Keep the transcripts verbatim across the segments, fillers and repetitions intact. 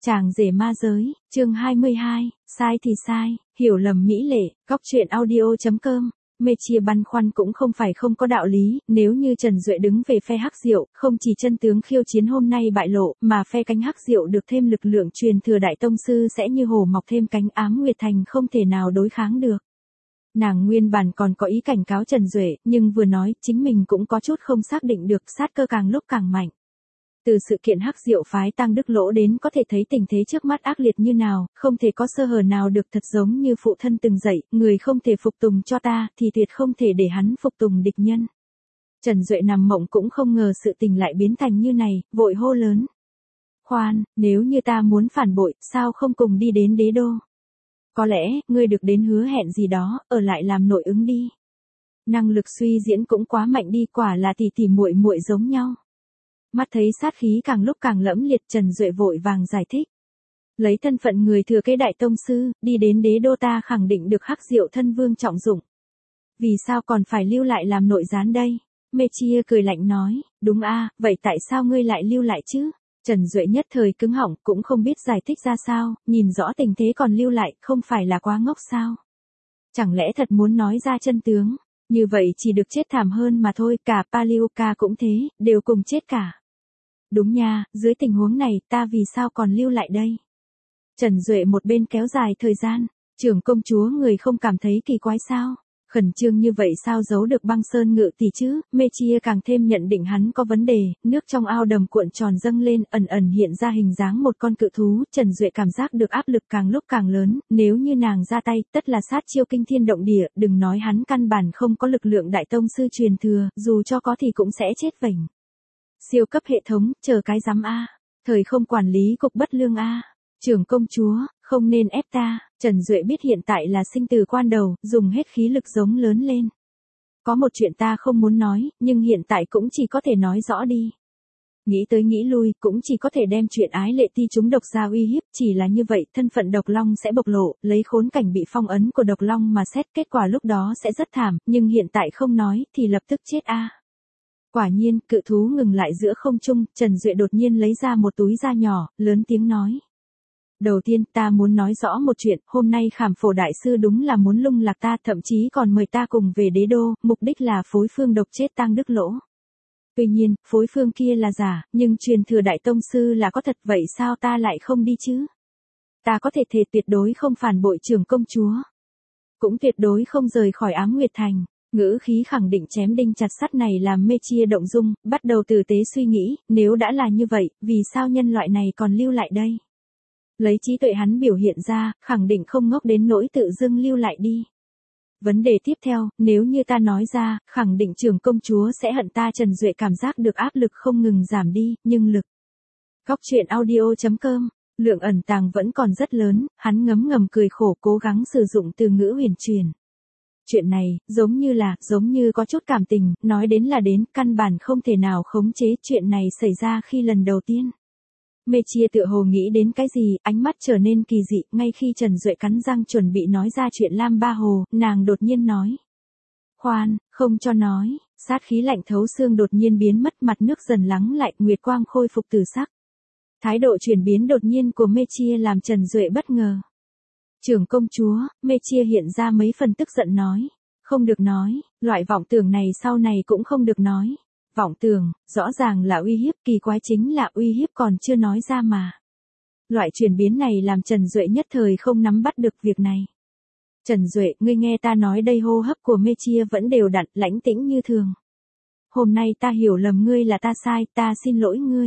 Chàng rể ma giới, chương hai mươi hai, sai thì sai, hiểu lầm mỹ lệ, góc truyện audio chấm com. Mê Chia băn khoăn cũng không phải không có đạo lý, nếu như Trần Duệ đứng về phe Hắc Diệu, không chỉ chân tướng khiêu chiến hôm nay bại lộ, mà phe cánh Hắc Diệu được thêm lực lượng truyền thừa đại tông sư sẽ như hổ mọc thêm cánh, Ám Nguyệt Thành không thể nào đối kháng được. Nàng nguyên bản còn có ý cảnh cáo Trần Duệ, nhưng vừa nói, chính mình cũng có chút không xác định được, sát cơ càng lúc càng mạnh. Từ sự kiện Hắc Diệu phái Tăng Đức Lỗ đến có thể thấy tình thế trước mắt ác liệt như nào, không thể có sơ hở nào được, thật giống như phụ thân từng dạy, người không thể phục tùng cho ta, thì tuyệt không thể để hắn phục tùng địch nhân. Trần Duệ nằm mộng cũng không ngờ sự tình lại biến thành như này, vội hô lớn. Khoan, nếu như ta muốn phản bội, sao không cùng đi đến đế đô? Có lẽ, ngươi được đến hứa hẹn gì đó, ở lại làm nội ứng đi. Năng lực suy diễn cũng quá mạnh đi, quả là tỷ tỷ muội muội giống nhau. Mắt thấy sát khí càng lúc càng lẫm liệt, Trần Duệ vội vàng giải thích. Lấy thân phận người thừa kế đại tông sư, đi đến đế đô ta khẳng định được Hắc Diệu thân vương trọng dụng. Vì sao còn phải lưu lại làm nội gián đây? Mê Chia cười lạnh nói, đúng a, vậy tại sao ngươi lại lưu lại chứ? Trần Duệ nhất thời cứng họng, cũng không biết giải thích ra sao, nhìn rõ tình thế còn lưu lại, không phải là quá ngốc sao? Chẳng lẽ thật muốn nói ra chân tướng? Như vậy chỉ được chết thảm hơn mà thôi, cả Palioka cũng thế, đều cùng chết cả. Đúng nha, dưới tình huống này, ta vì sao còn lưu lại đây? Trần Duệ một bên kéo dài thời gian, trưởng công chúa người không cảm thấy kỳ quái sao? Khẩn trương như vậy sao giấu được Băng Sơn Ngự tỷ chứ? Mê Chia càng thêm nhận định hắn có vấn đề, nước trong ao đầm cuộn tròn dâng lên, ẩn ẩn hiện ra hình dáng một con cự thú, Trần Duệ cảm giác được áp lực càng lúc càng lớn, nếu như nàng ra tay, tất là sát chiêu kinh thiên động địa, đừng nói hắn căn bản không có lực lượng đại tông sư truyền thừa, dù cho có thì cũng sẽ chết vểnh. Siêu cấp hệ thống, chờ cái rắm a. Thời không quản lý cục bất lương a. Trưởng công chúa, không nên ép ta. Trần Duệ biết hiện tại là sinh tử quan đầu, dùng hết khí lực giống lớn lên. Có một chuyện ta không muốn nói, nhưng hiện tại cũng chỉ có thể nói rõ đi. Nghĩ tới nghĩ lui, cũng chỉ có thể đem chuyện ái lệ ti chúng độc ra uy hiếp, chỉ là như vậy, thân phận độc long sẽ bộc lộ, lấy khốn cảnh bị phong ấn của độc long mà xét, kết quả lúc đó sẽ rất thảm, nhưng hiện tại không nói, thì lập tức chết a. Quả nhiên, cự thú ngừng lại giữa không trung, Trần Duệ đột nhiên lấy ra một túi da nhỏ, lớn tiếng nói. Đầu tiên, ta muốn nói rõ một chuyện, hôm nay Khảm Phổ Đại Sư đúng là muốn lung lạc ta, thậm chí còn mời ta cùng về đế đô, mục đích là phối phương độc chết Tăng Đức Lỗ. Tuy nhiên, phối phương kia là giả, nhưng truyền thừa Đại Tông Sư là có thật, vậy sao ta lại không đi chứ? Ta có thể thề tuyệt đối không phản bội trưởng công chúa. Cũng tuyệt đối không rời khỏi Ám Nguyệt Thành. Ngữ khí khẳng định chém đinh chặt sắt này làm Mê Chia động dung, bắt đầu tử tế suy nghĩ, nếu đã là như vậy, vì sao nhân loại này còn lưu lại đây? Lấy trí tuệ hắn biểu hiện ra, khẳng định không ngốc đến nỗi tự dưng lưu lại đi. Vấn đề tiếp theo, nếu như ta nói ra, khẳng định trưởng công chúa sẽ hận ta. Trần Duệ cảm giác được áp lực không ngừng giảm đi, nhưng lực. Góc truyện audio chấm com, lượng ẩn tàng vẫn còn rất lớn, hắn ngấm ngầm cười khổ cố gắng sử dụng từ ngữ huyền truyền. Chuyện này, giống như là, giống như có chút cảm tình, nói đến là đến, căn bản không thể nào khống chế. Chuyện này xảy ra khi lần đầu tiên. Mê Chia tựa hồ nghĩ đến cái gì, ánh mắt trở nên kỳ dị, ngay khi Trần Duệ cắn răng chuẩn bị nói ra chuyện Lam Ba Hồ, nàng đột nhiên nói. Khoan, không cho nói, sát khí lạnh thấu xương đột nhiên biến mất, mặt nước dần lắng lại, nguyệt quang khôi phục từ sắc. Thái độ chuyển biến đột nhiên của Mê Chia làm Trần Duệ bất ngờ. Trưởng công chúa, Mê Chia hiện ra mấy phần tức giận nói. Không được nói, loại vọng tưởng này sau này cũng không được nói. Vọng tưởng, rõ ràng là uy hiếp, kỳ quái chính là uy hiếp còn chưa nói ra mà. Loại chuyển biến này làm Trần Duệ nhất thời không nắm bắt được việc này. Trần Duệ, ngươi nghe ta nói đây. Hô hấp của Mê Chia vẫn đều đặn, lãnh tĩnh như thường. Hôm nay ta hiểu lầm ngươi, là ta sai, ta xin lỗi ngươi.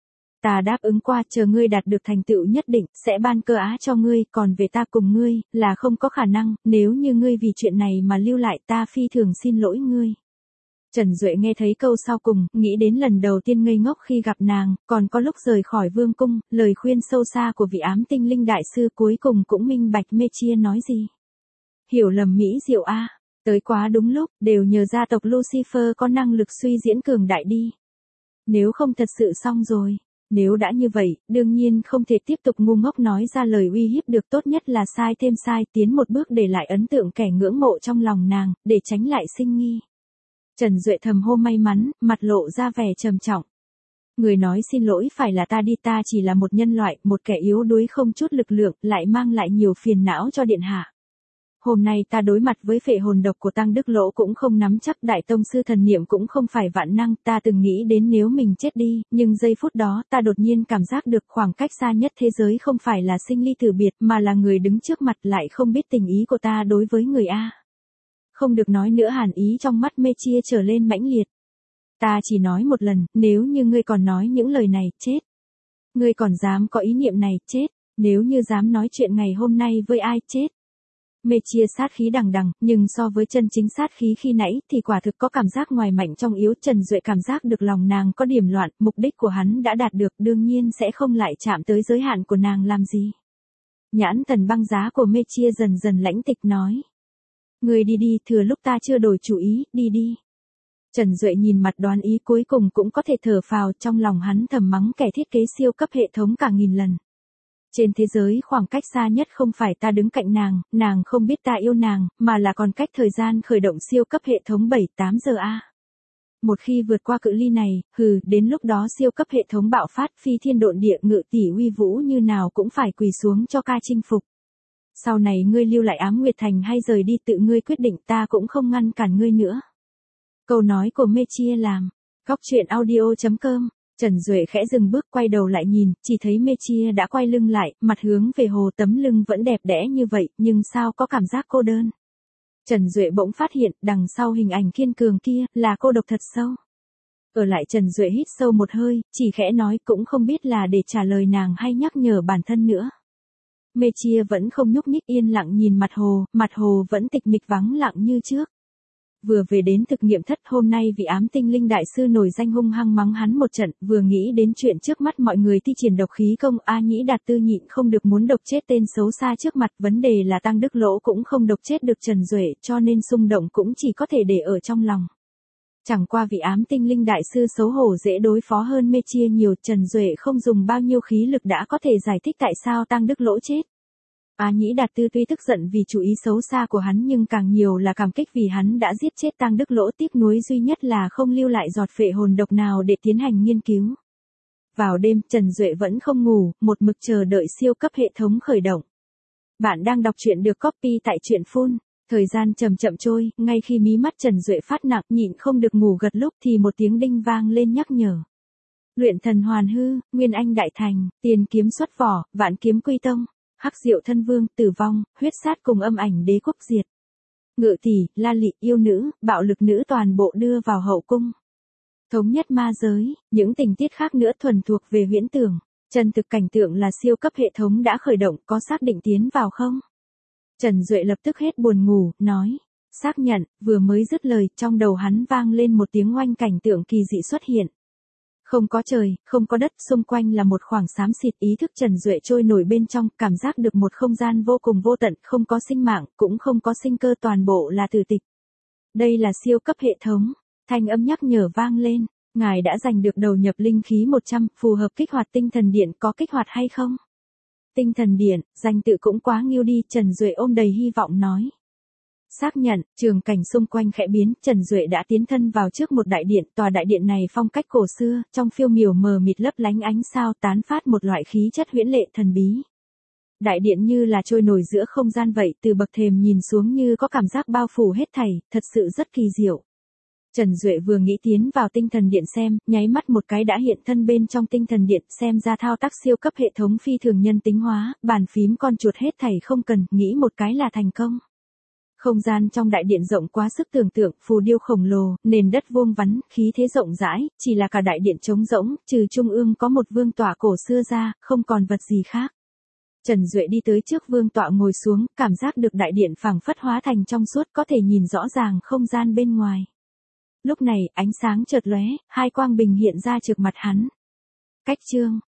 Ta đáp ứng qua, chờ ngươi đạt được thành tựu nhất định, sẽ ban cơ á cho ngươi, còn về ta cùng ngươi, là không có khả năng, nếu như ngươi vì chuyện này mà lưu lại, ta phi thường xin lỗi ngươi. Trần Duệ nghe thấy câu sau cùng, nghĩ đến lần đầu tiên ngây ngốc khi gặp nàng, còn có lúc rời khỏi vương cung, lời khuyên sâu xa của vị ám tinh linh đại sư, cuối cùng cũng minh bạch Mê Chia nói gì. Hiểu lầm mỹ diệu a, tới quá đúng lúc, đều nhờ gia tộc Lucifer có năng lực suy diễn cường đại đi. Nếu không thật sự xong rồi. Nếu đã như vậy, đương nhiên không thể tiếp tục ngu ngốc nói ra lời uy hiếp được, tốt nhất là sai thêm sai, tiến một bước để lại ấn tượng kẻ ngưỡng mộ trong lòng nàng, để tránh lại sinh nghi. Trần Duệ thầm hô may mắn, mặt lộ ra vẻ trầm trọng. Người nói xin lỗi phải là ta đi, ta chỉ là một nhân loại, một kẻ yếu đuối không chút lực lượng, lại mang lại nhiều phiền não cho điện hạ. Hôm nay ta đối mặt với phệ hồn độc của Tăng Đức Lỗ cũng không nắm chắc, đại tông sư thần niệm cũng không phải vạn năng, ta từng nghĩ đến nếu mình chết đi, nhưng giây phút đó ta đột nhiên cảm giác được khoảng cách xa nhất thế giới không phải là sinh ly tử biệt mà là người đứng trước mặt lại không biết tình ý của ta đối với người A. Không được nói nữa, hàn ý trong mắt Mê Chia trở lên mãnh liệt. Ta chỉ nói một lần, nếu như ngươi còn nói những lời này, chết. Ngươi còn dám có ý niệm này, chết. Nếu như dám nói chuyện ngày hôm nay với ai, chết. Mê Chia sát khí đằng đằng, nhưng so với chân chính sát khí khi nãy thì quả thực có cảm giác ngoài mạnh trong yếu. Trần Duệ cảm giác được lòng nàng có điểm loạn, mục đích của hắn đã đạt được, đương nhiên sẽ không lại chạm tới giới hạn của nàng làm gì. Nhãn thần băng giá của Mê Chia dần dần lãnh tịch nói. Ngươi đi đi, thừa lúc ta chưa đổi chủ ý, đi đi. Trần Duệ nhìn mặt đoán ý cuối cùng cũng có thể thở phào, trong lòng hắn thầm mắng kẻ thiết kế siêu cấp hệ thống cả nghìn lần. Trên thế giới khoảng cách xa nhất không phải ta đứng cạnh nàng, nàng không biết ta yêu nàng, mà là còn cách thời gian khởi động siêu cấp hệ thống bảy tám giờ a. Một khi vượt qua cự ly này, hừ, đến lúc đó siêu cấp hệ thống bạo phát, phi thiên độn địa, ngự tỷ uy vũ như nào cũng phải quỳ xuống cho ca chinh phục. Sau này ngươi lưu lại Ám Nguyệt Thành hay rời đi tự ngươi quyết định, ta cũng không ngăn cản ngươi nữa. Câu nói của Mê Chia làm. Góc truyện audio chấm com. Trần Duệ khẽ dừng bước, quay đầu lại nhìn, chỉ thấy Mê Chia đã quay lưng lại, mặt hướng về hồ, tấm lưng vẫn đẹp đẽ như vậy, nhưng sao có cảm giác cô đơn. Trần Duệ bỗng phát hiện, đằng sau hình ảnh kiên cường kia, là cô độc thật sâu. Ở lại Trần Duệ hít sâu một hơi, chỉ khẽ nói, cũng không biết là để trả lời nàng hay nhắc nhở bản thân nữa. Mê Chia vẫn không nhúc nhích, yên lặng nhìn mặt hồ, mặt hồ vẫn tịch mịch vắng lặng như trước. Vừa về đến thực nghiệm thất, hôm nay vị ám tinh linh đại sư nổi danh hung hăng mắng hắn một trận, vừa nghĩ đến chuyện trước mắt mọi người thi triển độc khí công, A Nhĩ Đạt Tư nhịn không được muốn độc chết tên xấu xa trước mặt, vấn đề là Tăng Đức Lỗ cũng không độc chết được Trần Duệ, cho nên xung động cũng chỉ có thể để ở trong lòng. Chẳng qua vị ám tinh linh đại sư xấu hổ dễ đối phó hơn Mê Chia nhiều, Trần Duệ không dùng bao nhiêu khí lực đã có thể giải thích tại sao Tăng Đức Lỗ chết. A Nhĩ Đạt Tư tuy tức giận vì chủ ý xấu xa của hắn nhưng càng nhiều là cảm kích vì hắn đã giết chết Tăng Đức Lỗ, tiếc nuối duy nhất là không lưu lại giọt phệ hồn độc nào để tiến hành nghiên cứu. Vào đêm, Trần Duệ vẫn không ngủ, một mực chờ đợi siêu cấp hệ thống khởi động. Bạn đang đọc truyện được copy tại truyện phun. Thời gian chậm chậm trôi, ngay khi mí mắt Trần Duệ phát nặng, nhịn không được ngủ gật lúc thì một tiếng đinh vang lên nhắc nhở. Luyện thần hoàn hư, Nguyên Anh đại thành, tiền kiếm xuất vỏ, vạn kiếm quy tông. Hắc Diệu thân vương tử vong, huyết sát cùng âm ảnh đế quốc diệt. Ngự tỷ, La Lị, yêu nữ, bạo lực nữ toàn bộ đưa vào hậu cung. Thống nhất ma giới, những tình tiết khác nữa thuần thuộc về huyễn tưởng. Chân thực cảnh tượng là siêu cấp hệ thống đã khởi động, có xác định tiến vào không? Trần Duệ lập tức hết buồn ngủ, nói. Xác nhận, vừa mới dứt lời, trong đầu hắn vang lên một tiếng oanh, cảnh tượng kỳ dị xuất hiện. Không có trời, không có đất, xung quanh là một khoảng xám xịt, ý thức Trần Duệ trôi nổi bên trong, cảm giác được một không gian vô cùng vô tận, không có sinh mạng, cũng không có sinh cơ, toàn bộ là tử tịch. Đây là siêu cấp hệ thống, thanh âm nhắc nhở vang lên, ngài đã giành được đầu nhập linh khí một trăm, phù hợp kích hoạt tinh thần điện, có kích hoạt hay không? Tinh thần điện, danh tự cũng quá nghiêu đi, Trần Duệ ôm đầy hy vọng nói. Xác nhận, trường cảnh xung quanh khẽ biến, Trần Duệ đã tiến thân vào trước một đại điện, tòa đại điện này phong cách cổ xưa, trong phiêu miểu mờ mịt lấp lánh ánh sao, tán phát một loại khí chất huyễn lệ thần bí. Đại điện như là trôi nổi giữa không gian vậy, từ bậc thềm nhìn xuống như có cảm giác bao phủ hết thảy, thật sự rất kỳ diệu. Trần Duệ vừa nghĩ tiến vào tinh thần điện xem, nháy mắt một cái đã hiện thân bên trong tinh thần điện, xem ra thao tác siêu cấp hệ thống phi thường nhân tính hóa, bàn phím con chuột hết thảy không cần, nghĩ một cái là thành công. Không gian trong đại điện rộng quá sức tưởng tượng, phù điêu khổng lồ, nền đất vuông vắn, khí thế rộng rãi, chỉ là cả đại điện trống rỗng, trừ trung ương có một vương tọa cổ xưa ra, không còn vật gì khác. Trần Duệ đi tới trước vương tọa ngồi xuống, cảm giác được đại điện phảng phất hóa thành trong suốt, có thể nhìn rõ ràng không gian bên ngoài. Lúc này, ánh sáng chợt lóe, hai quang bình hiện ra trước mặt hắn. Cách chương